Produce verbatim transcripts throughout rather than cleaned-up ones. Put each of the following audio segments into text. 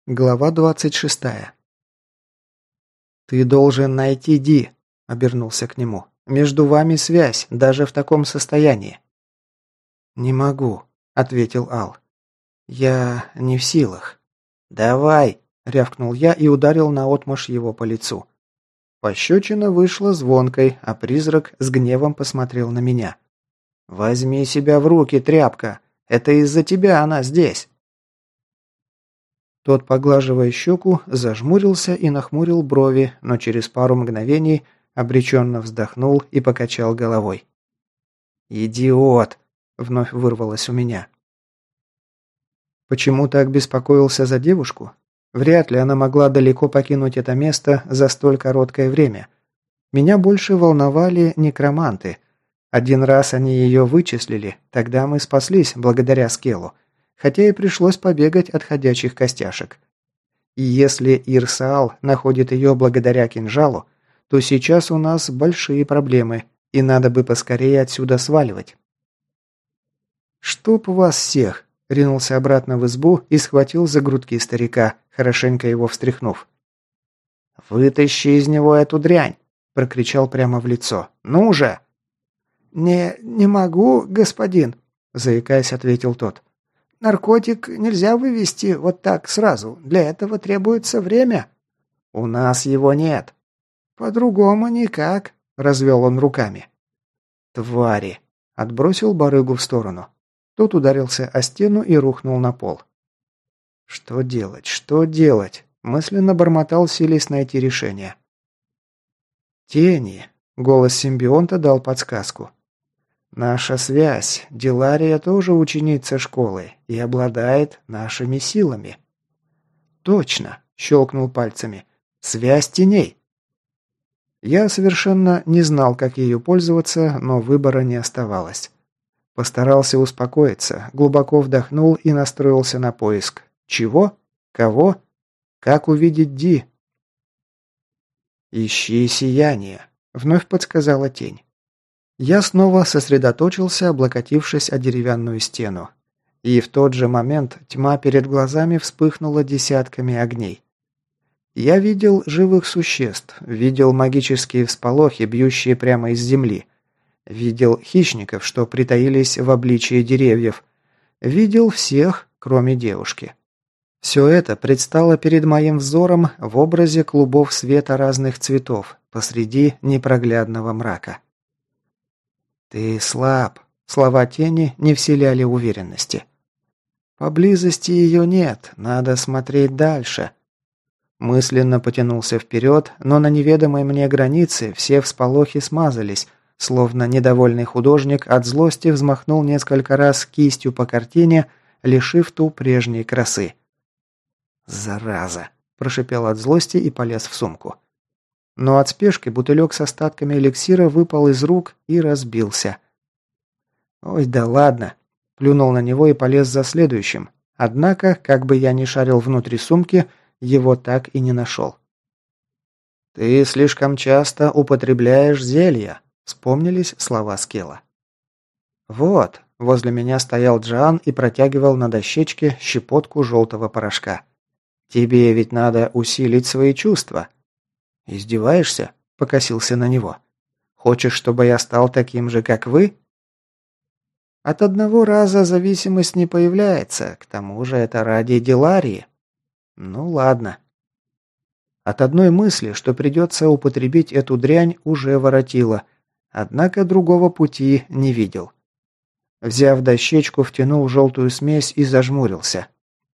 Глава двадцать шестая. «Ты должен найти Ди», — обернулся к нему. «Между вами связь, даже в таком состоянии». «Не могу», — ответил Ал. «Я не в силах». «Давай», — рявкнул я и ударил наотмашь его по лицу. Пощечина вышла звонкой, а призрак с гневом посмотрел на меня. «Возьми себя в руки, тряпка! Это из-за тебя она здесь!» Тот, поглаживая щеку, зажмурился и нахмурил брови, но через пару мгновений обреченно вздохнул и покачал головой. «Идиот!» — вновь вырвалось у меня. Почему так беспокоился за девушку? Вряд ли она могла далеко покинуть это место за столь короткое время. Меня больше волновали некроманты. Один раз они ее вычислили, тогда мы спаслись благодаря Скелу, хотя и пришлось побегать от ходячих костяшек. И если Ирсаал находит ее благодаря кинжалу, то сейчас у нас большие проблемы, и надо бы поскорее отсюда сваливать. «Чтоб вас всех!» — ринулся обратно в избу и схватил за грудки старика, хорошенько его встряхнув. «Вытащи из него эту дрянь!» — прокричал прямо в лицо. «Ну же!» «Не... не могу, господин», — заикаясь, ответил тот. «Наркотик нельзя вывести вот так сразу. Для этого требуется время». «У нас его нет». «По-другому никак», — развел он руками. «Твари!» — отбросил барыгу в сторону. Тот ударился о стену и рухнул на пол. «Что делать? Что делать?» — мысленно бормотал, силясь найти решение. «Тени!» — голос симбионта дал подсказку. «Наша связь. Дилария тоже ученица школы и обладает нашими силами». «Точно!» — щелкнул пальцами. «Связь теней!» Я совершенно не знал, как ею пользоваться, но выбора не оставалось. Постарался успокоиться, глубоко вдохнул и настроился на поиск. Чего? Кого? Как увидеть Ди? «Ищи сияние», — вновь подсказала тень. Я снова сосредоточился, облокотившись о деревянную стену. И в тот же момент тьма перед глазами вспыхнула десятками огней. Я видел живых существ, видел магические всполохи, бьющие прямо из земли. Видел хищников, что притаились в обличии деревьев. Видел всех, кроме девушки. Все это предстало перед моим взором в образе клубов света разных цветов посреди непроглядного мрака. «Ты слаб», — слова тени не вселяли уверенности. «Поблизости ее нет, надо смотреть дальше». Мысленно потянулся вперед, но на неведомой мне границе все всполохи смазались, словно недовольный художник от злости взмахнул несколько раз кистью по картине, лишив ту прежней красы. «Зараза!» – прошипел от злости и полез в сумку. Но от спешки бутылек с остатками эликсира выпал из рук и разбился. «Ой, да ладно!» – плюнул на него и полез за следующим. Однако, как бы я ни шарил внутри сумки, его так и не нашел. «Ты слишком часто употребляешь зелья», – вспомнились слова Скела. «Вот», – возле меня стоял Джоан и протягивал на дощечке щепотку желтого порошка. «Тебе ведь надо усилить свои чувства». «Издеваешься?» – покосился на него. «Хочешь, чтобы я стал таким же, как вы?» «От одного раза зависимость не появляется, к тому же это ради Диларии». «Ну ладно». От одной мысли, что придется употребить эту дрянь, уже воротило, однако другого пути не видел. Взяв дощечку, втянул желтую смесь и зажмурился.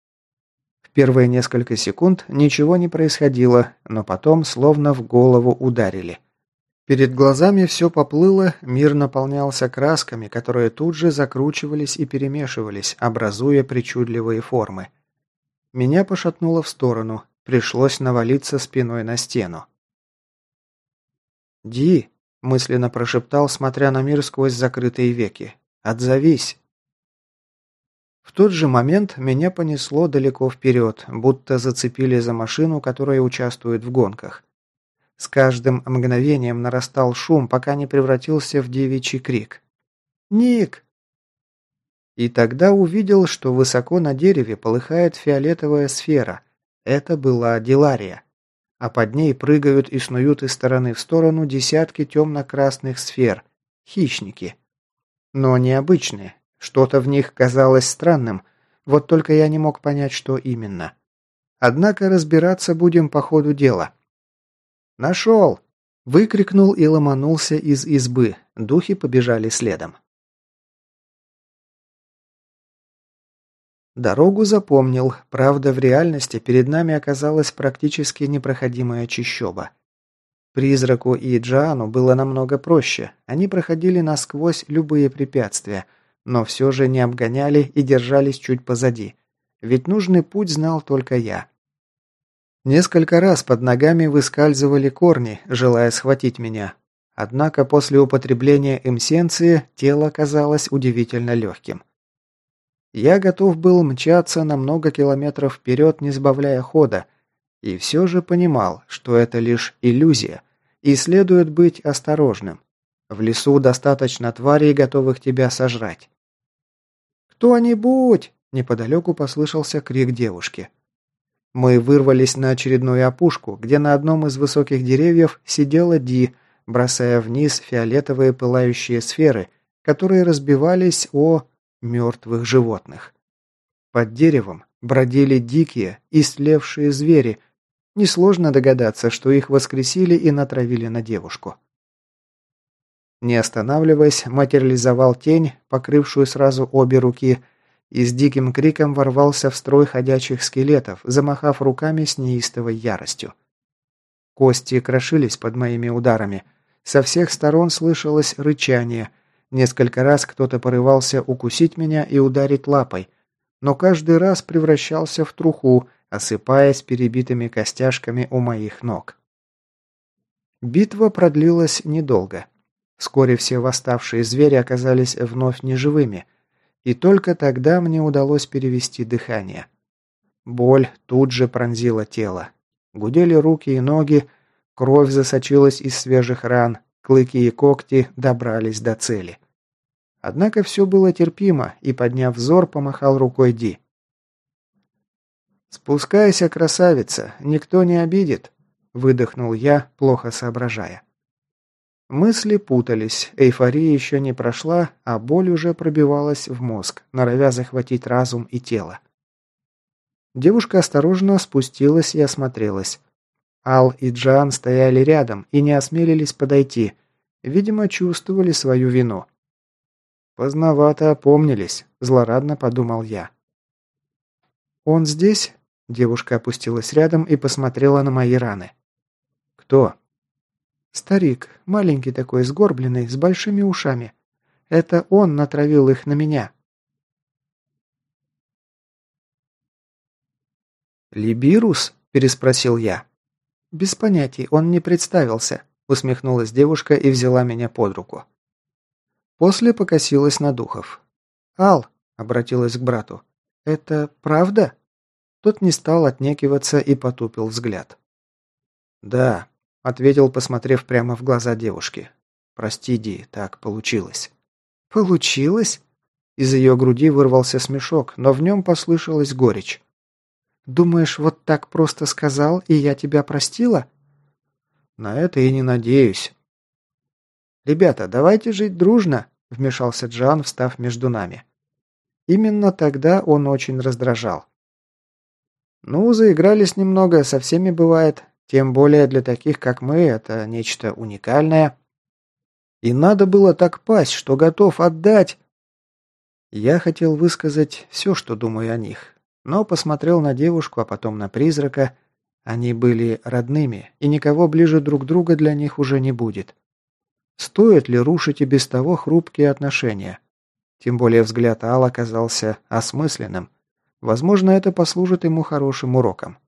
В первые несколько секунд ничего не происходило, но потом словно в голову ударили. Перед глазами все поплыло, мир наполнялся красками, которые тут же закручивались и перемешивались, образуя причудливые формы. Меня пошатнуло в сторону, пришлось навалиться спиной на стену. «Ди», — мысленно прошептал, смотря на мир сквозь закрытые веки, — «отзовись». В тот же момент меня понесло далеко вперед, будто зацепили за машину, которая участвует в гонках. С каждым мгновением нарастал шум, пока не превратился в девичий крик. «Ник!» И тогда увидел, что высоко на дереве полыхает фиолетовая сфера. Это была Дилария. А под ней прыгают и снуют из стороны в сторону десятки темно-красных сфер. Хищники. Но необычные. Что-то в них казалось странным. Вот только я не мог понять, что именно. Однако разбираться будем по ходу дела. «Нашел!» – выкрикнул и ломанулся из избы. Духи побежали следом. Дорогу запомнил, правда, в реальности перед нами оказалась практически непроходимая чащоба. Призраку и Джоану было намного проще, они проходили насквозь любые препятствия, но все же не обгоняли и держались чуть позади, ведь нужный путь знал только я. Несколько раз под ногами выскальзывали корни, желая схватить меня, однако после употребления эмсенции тело казалось удивительно легким. Я готов был мчаться на много километров вперед, не сбавляя хода, и все же понимал, что это лишь иллюзия, и следует быть осторожным. В лесу достаточно тварей, готовых тебя сожрать. «Кто-нибудь!» – неподалеку послышался крик девушки. Мы вырвались на очередную опушку, где на одном из высоких деревьев сидела Ди, бросая вниз фиолетовые пылающие сферы, которые разбивались о... мертвых животных. Под деревом бродили дикие, истлевшие звери. Несложно догадаться, что их воскресили и натравили на девушку. Не останавливаясь, материализовал тень, покрывшую сразу обе руки, и с диким криком ворвался в строй ходячих скелетов, замахав руками с неистовой яростью. Кости крошились под моими ударами. Со всех сторон слышалось рычание. Несколько раз кто-то порывался укусить меня и ударить лапой, но каждый раз превращался в труху, осыпаясь перебитыми костяшками у моих ног. Битва продлилась недолго. Вскоре все восставшие звери оказались вновь неживыми, и только тогда мне удалось перевести дыхание. Боль тут же пронзила тело. Гудели руки и ноги, кровь засочилась из свежих ран, клыки и когти добрались до цели. Однако все было терпимо, и, подняв взор, помахал рукой Ди. «Спускайся, красавица, никто не обидит», – выдохнул я, плохо соображая. Мысли путались, эйфория еще не прошла, а боль уже пробивалась в мозг, норовя захватить разум и тело. Девушка осторожно спустилась и осмотрелась. Ал и Джан стояли рядом и не осмелились подойти, видимо, чувствовали свою вину. «Поздновато опомнились», – злорадно подумал я. «Он здесь?» – девушка опустилась рядом и посмотрела на мои раны. «Кто?» «Старик, маленький такой, сгорбленный, с большими ушами. Это он натравил их на меня». «Либирус?» – переспросил я. «Без понятий, он не представился», – усмехнулась девушка и взяла меня под руку. После покосилась на духов. «Ал», – обратилась к брату, – «это правда?» Тот не стал отнекиваться и потупил взгляд. «Да», – ответил, посмотрев прямо в глаза девушки. «Прости, Ди, так получилось». «Получилось?» Из ее груди вырвался смешок, но в нем послышалась горечь. «Думаешь, вот так просто сказал, и я тебя простила?» «На это и не надеюсь». «Ребята, давайте жить дружно», – вмешался Джан, встав между нами. Именно тогда он очень раздражал. «Ну, заигрались немного, со всеми бывает. Тем более для таких, как мы, это нечто уникальное. И надо было так пасть, что готов отдать». Я хотел высказать все, что думаю о них, но посмотрел на девушку, а потом на призрака. Они были родными, и никого ближе друг друга для них уже не будет. Стоит ли рушить и без того хрупкие отношения? Тем более взгляд Ал оказался осмысленным. Возможно, это послужит ему хорошим уроком.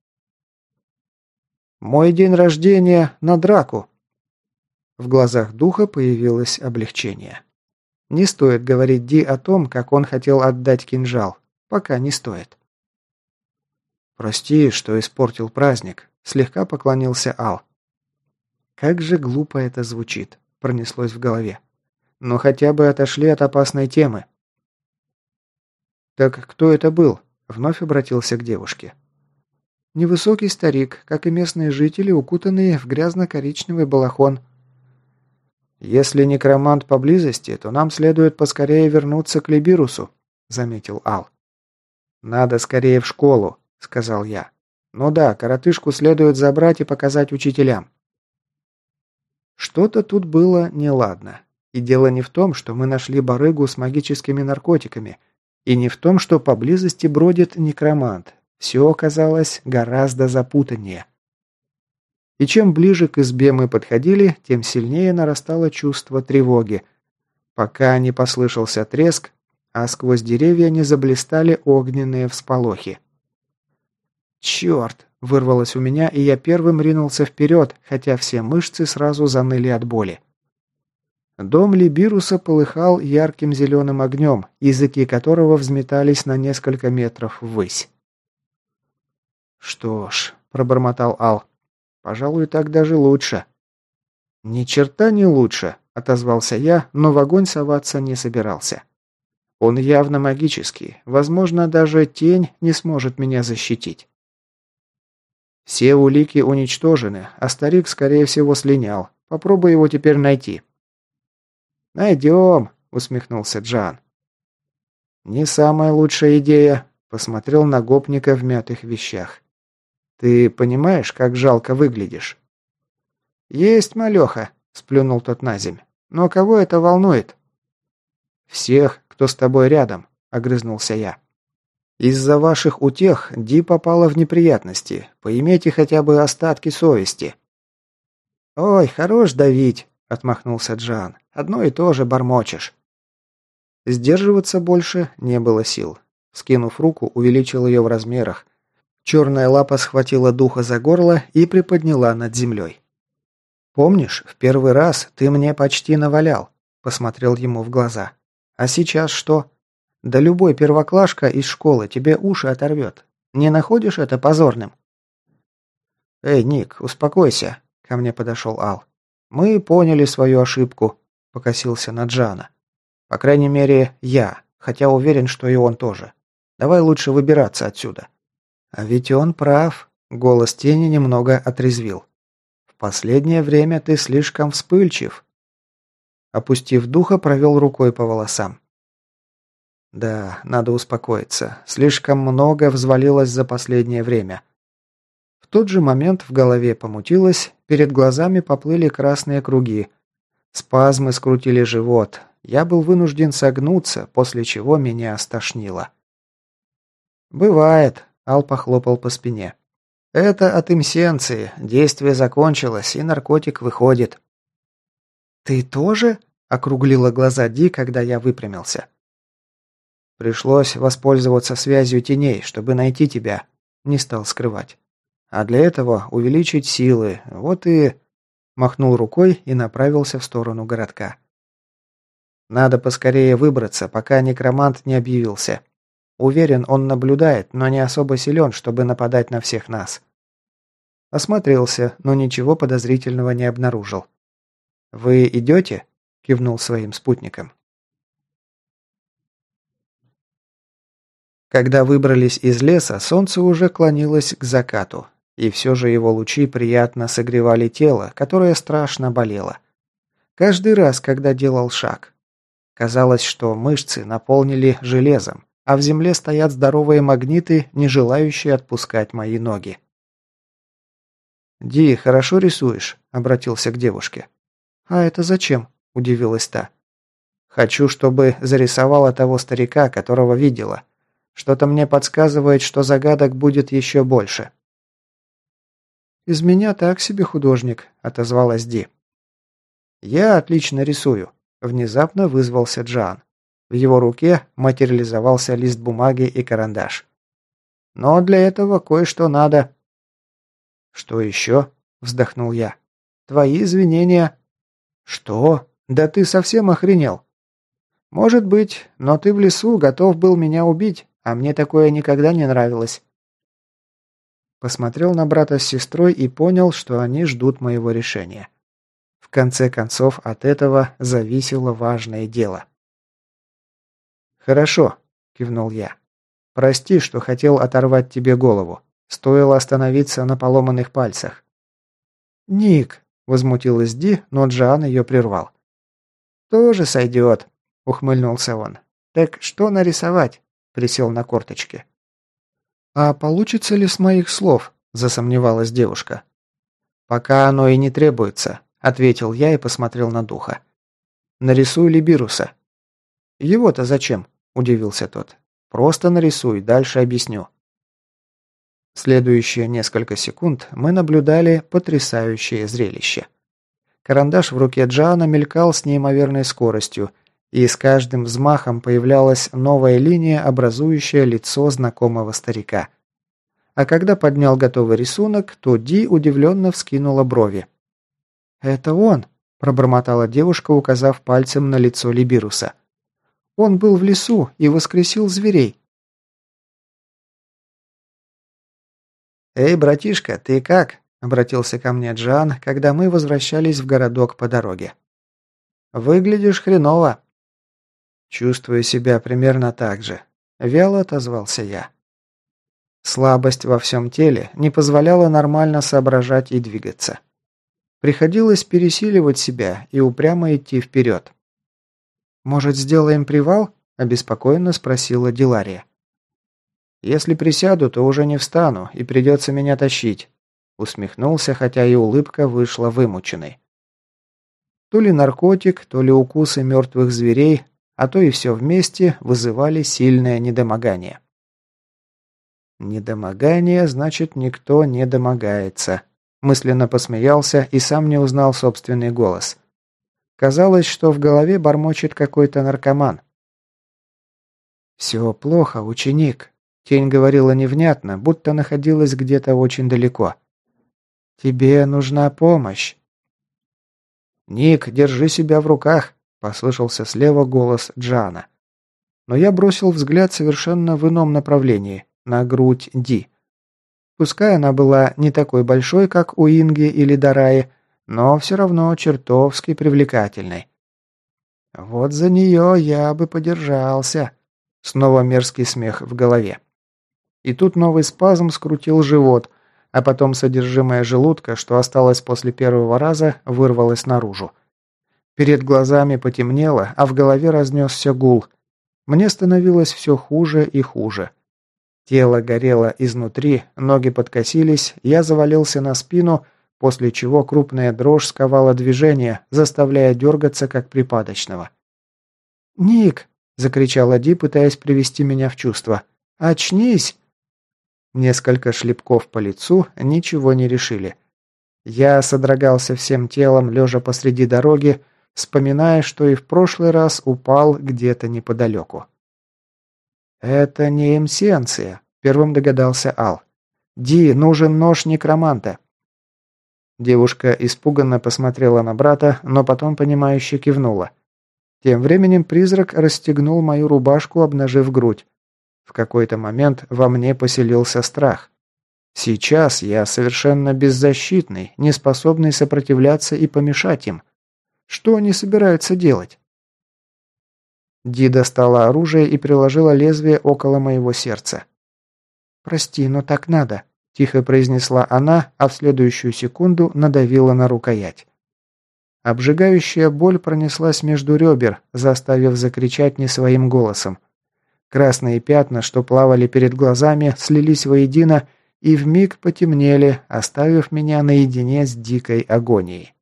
«Мой день рождения на драку!» В глазах духа появилось облегчение. Не стоит говорить Ди о том, как он хотел отдать кинжал. Пока не стоит. «Прости, что испортил праздник», – слегка поклонился Ал. Как же глупо это звучит, пронеслось в голове. Но хотя бы отошли от опасной темы. «Так кто это был?» – вновь обратился к девушке. Невысокий старик, как и местные жители, укутанные в грязно-коричневый балахон. «Если некромант поблизости, то нам следует поскорее вернуться к Либирусу», — заметил Ал. «Надо скорее в школу», — сказал я. «Ну да, коротышку следует забрать и показать учителям». Что-то тут было неладно. И дело не в том, что мы нашли барыгу с магическими наркотиками, и не в том, что поблизости бродит некромант. Все оказалось гораздо запутаннее. И чем ближе к избе мы подходили, тем сильнее нарастало чувство тревоги, пока не послышался треск, а сквозь деревья не заблистали огненные всполохи. «Черт!» – вырвалось у меня, и я первым ринулся вперед, хотя все мышцы сразу заныли от боли. Дом Либируса полыхал ярким зеленым огнем, языки которого взметались на несколько метров ввысь. «Что ж», – пробормотал Ал, – «пожалуй, так даже лучше». «Ни черта не лучше», – отозвался я, но в огонь соваться не собирался. «Он явно магический, возможно, даже тень не сможет меня защитить». Все улики уничтожены, а старик, скорее всего, слинял. Попробуй его теперь найти. «Найдем», — усмехнулся Джан. «Не самая лучшая идея», — посмотрел на гопника в мятых вещах. «Ты понимаешь, как жалко выглядишь?» «Есть, малеха», — сплюнул тот на земь. «Но кого это волнует?» «Всех, кто с тобой рядом», — огрызнулся я. «Из-за ваших утех Ди попала в неприятности. Поимейте хотя бы остатки совести». «Ой, хорош давить», — отмахнулся Джан. «Одно и то же бормочешь». Сдерживаться больше не было сил. Скинув руку, увеличил ее в размерах. Черная лапа схватила духа за горло и приподняла над землей. «Помнишь, в первый раз ты мне почти навалял?» — посмотрел ему в глаза. «А сейчас что? Да любой первоклашка из школы тебе уши оторвет. Не находишь это позорным?» «Эй, Ник, успокойся», — ко мне подошел Ал. «Мы поняли свою ошибку», — покосился на Джана. «По крайней мере, я, хотя уверен, что и он тоже. Давай лучше выбираться отсюда». «А ведь он прав», — голос тени немного отрезвил. «В последнее время ты слишком вспыльчив». Опустив духа, провел рукой по волосам. Да, надо успокоиться. Слишком много взвалилось за последнее время. В тот же момент в голове помутилось, перед глазами поплыли красные круги. Спазмы скрутили живот. Я был вынужден согнуться, после чего меня стошнило. «Бывает», — Ал похлопал по спине. «Это от имсенции. Действие закончилось, и наркотик выходит». «Ты тоже?» — округлила глаза Ди, когда я выпрямился. «Пришлось воспользоваться связью теней, чтобы найти тебя», — не стал скрывать. «А для этого увеличить силы, вот и...» Махнул рукой и направился в сторону городка. «Надо поскорее выбраться, пока некромант не объявился. Уверен, он наблюдает, но не особо силен, чтобы нападать на всех нас». Осмотрелся, но ничего подозрительного не обнаружил. «Вы идете?» — кивнул своим спутникам. Когда выбрались из леса, солнце уже клонилось к закату, и все же его лучи приятно согревали тело, которое страшно болело. Каждый раз, когда делал шаг. Казалось, что мышцы наполнили железом, а в земле стоят здоровые магниты, не желающие отпускать мои ноги. «Ди, хорошо рисуешь?» – обратился к девушке. «А это зачем?» – удивилась та. «Хочу, чтобы зарисовала того старика, которого видела. Что-то мне подсказывает, что загадок будет еще больше». «Из меня так себе художник», — отозвалась Ди. «Я отлично рисую», — внезапно вызвался Джан. В его руке материализовался лист бумаги и карандаш. «Но для этого кое-что надо». «Что еще?» — вздохнул я. «Твои извинения». «Что? Да ты совсем охренел?» «Может быть, но ты в лесу готов был меня убить, а мне такое никогда не нравилось». Посмотрел на брата с сестрой и понял, что они ждут моего решения. В конце концов, от этого зависело важное дело. «Хорошо», — кивнул я. «Прости, что хотел оторвать тебе голову. Стоило остановиться на поломанных пальцах. «Ник!» – возмутилась Ди, но Джоан ее прервал. «Тоже сойдет», – ухмыльнулся он. «Так что нарисовать?» – присел на корточки. «А получится ли с моих слов?» – засомневалась девушка. «Пока оно и не требуется», – ответил я и посмотрел на духа. «Нарисуй Либируса». «Его-то зачем?» – удивился тот. «Просто нарисуй, дальше объясню». Следующие несколько секунд мы наблюдали потрясающее зрелище. Карандаш в руке Джоана мелькал с неимоверной скоростью, и с каждым взмахом появлялась новая линия, образующая лицо знакомого старика. А когда поднял готовый рисунок, то Ди удивленно вскинула брови. «Это он!» – пробормотала девушка, указав пальцем на лицо Либируса. «Он был в лесу и воскресил зверей». «Эй, братишка, ты как?» – обратился ко мне Джоан, когда мы возвращались в городок по дороге. «Выглядишь хреново». «Чувствую себя примерно так же», – вяло отозвался я. Слабость во всем теле не позволяла нормально соображать и двигаться. Приходилось пересиливать себя и упрямо идти вперед. «Может, сделаем привал?» – обеспокоенно спросила Дилария. «Если присяду, то уже не встану, и придется меня тащить», – усмехнулся, хотя и улыбка вышла вымученной. То ли наркотик, то ли укусы мертвых зверей, а то и все вместе вызывали сильное недомогание. «Недомогание, значит, никто не домогается», – мысленно посмеялся и сам не узнал собственный голос. Казалось, что в голове бормочет какой-то наркоман. «Все плохо, ученик», – тень говорила невнятно, будто находилась где-то очень далеко. «Тебе нужна помощь». «Ник, держи себя в руках», – послышался слева голос Джоана. Но я бросил взгляд совершенно в ином направлении, на грудь Ди. Пускай она была не такой большой, как у Инги или Дараи, но все равно чертовски привлекательной. «Вот за нее я бы подержался», – снова мерзкий смех в голове. И тут новый спазм скрутил живот, а потом содержимое желудка, что осталось после первого раза, вырвалось наружу. Перед глазами потемнело, а в голове разнесся гул. Мне становилось все хуже и хуже. Тело горело изнутри, ноги подкосились, я завалился на спину, после чего крупная дрожь сковала движение, заставляя дергаться, как припадочного. «Ник!» – закричала Ди, пытаясь привести меня в чувство. «Очнись!» Несколько шлепков по лицу ничего не решили. Я содрогался всем телом, лежа посреди дороги, вспоминая, что и в прошлый раз упал где-то неподалеку. «Это не эмсенция», – первым догадался Ал. «Ди, нужен нож некроманта». Девушка испуганно посмотрела на брата, но потом понимающе кивнула. Тем временем призрак расстегнул мою рубашку, обнажив грудь. В какой-то момент во мне поселился страх. Сейчас я совершенно беззащитный, не способный сопротивляться и помешать им. Что они собираются делать? Ди достала оружие и приложила лезвие около моего сердца. «Прости, но так надо», – тихо произнесла она, а в следующую секунду надавила на рукоять. Обжигающая боль пронеслась между ребер, заставив закричать не своим голосом. Красные пятна, что плавали перед глазами, слились воедино и вмиг потемнели, оставив меня наедине с дикой агонией.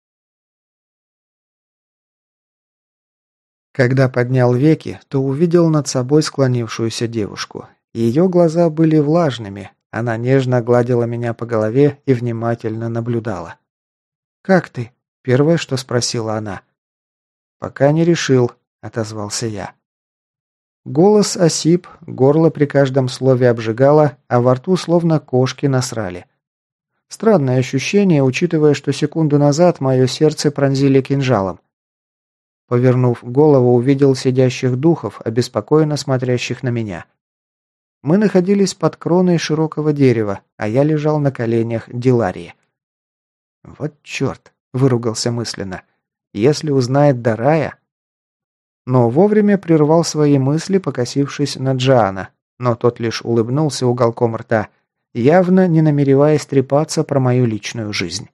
Когда поднял веки, то увидел над собой склонившуюся девушку. Ее глаза были влажными, она нежно гладила меня по голове и внимательно наблюдала. «Как ты?» – первое, что спросила она. «Пока не решил», – отозвался я. Голос осип, горло при каждом слове обжигало, а во рту словно кошки насрали. Странное ощущение, учитывая, что секунду назад мое сердце пронзили кинжалом. Повернув голову, увидел сидящих духов, обеспокоенно смотрящих на меня. Мы находились под кроной широкого дерева, а я лежал на коленях Диларии. «Вот черт!» – выругался мысленно. «Если узнает Дарая...» Но вовремя прервал свои мысли, покосившись на Джоана, но тот лишь улыбнулся уголком рта. явно не намереваясь трепаться про мою личную жизнь.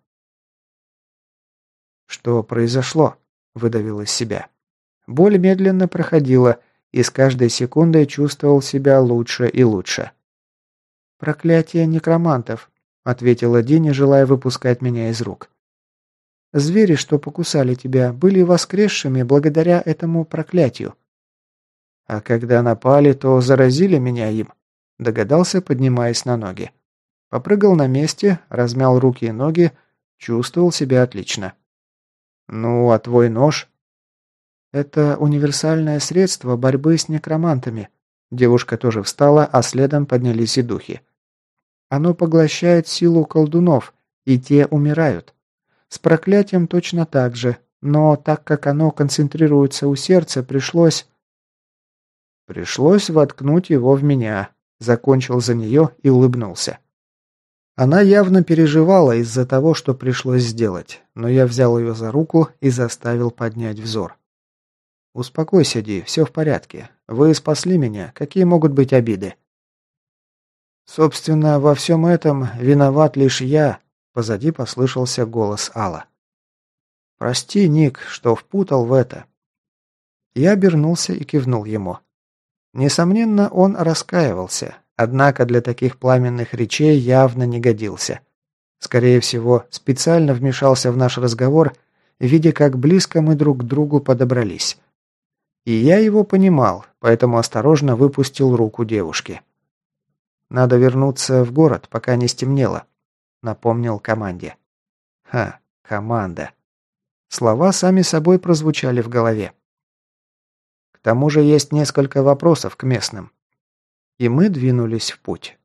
«Что произошло?» – выдавил из себя. Боль медленно проходила, и с каждой секундой чувствовал себя лучше и лучше. «Проклятие некромантов», – ответила Ди, не желая выпускать меня из рук. «Звери, что покусали тебя, были воскресшими благодаря этому проклятию». «А когда напали, то заразили меня им», – догадался, поднимаясь на ноги. Попрыгал на месте, размял руки и ноги, чувствовал себя отлично. «Ну, а твой нож?» «Это универсальное средство борьбы с некромантами». Девушка тоже встала, а следом поднялись и духи. «Оно поглощает силу колдунов, и те умирают. С проклятием точно так же, но так как оно концентрируется у сердца, пришлось...» «Пришлось воткнуть его в меня», — закончил за нее и улыбнулся. Она явно переживала из-за того, что пришлось сделать, но я взял ее за руку и заставил поднять взор. «Успокойся, Ди, все в порядке. Вы спасли меня. Какие могут быть обиды?» «Собственно, во всем этом виноват лишь я», — позади послышался голос Алла. «Прости, Ник, что впутал в это». Я обернулся и кивнул ему. Несомненно, он раскаивался, однако для таких пламенных речей явно не годился. Скорее всего, специально вмешался в наш разговор, видя, как близко мы друг к другу подобрались. И я его понимал, поэтому осторожно выпустил руку девушки. «Надо вернуться в город, пока не стемнело», — напомнил команде. «Ха, команда». Слова сами собой прозвучали в голове. К тому же есть несколько вопросов к местным. И мы двинулись в путь.